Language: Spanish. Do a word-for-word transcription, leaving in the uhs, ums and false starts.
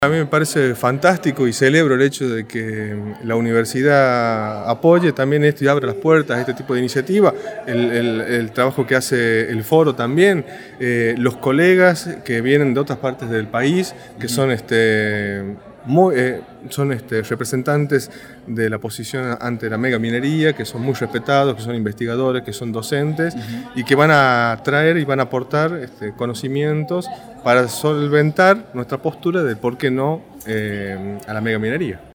A mí me parece fantástico y celebro el hecho de que la universidad apoye también esto y abra las puertas a este tipo de iniciativa, el, el, el trabajo que hace el foro también, eh, los colegas que vienen de otras partes del país, que son, este, muy, eh, son este, representantes de la posición ante la megaminería, que son muy respetados, que son investigadores, que son docentes, uh-huh. y que van a traer y van a aportar este, conocimientos para solventar nuestra postura de por qué no eh, a la megaminería.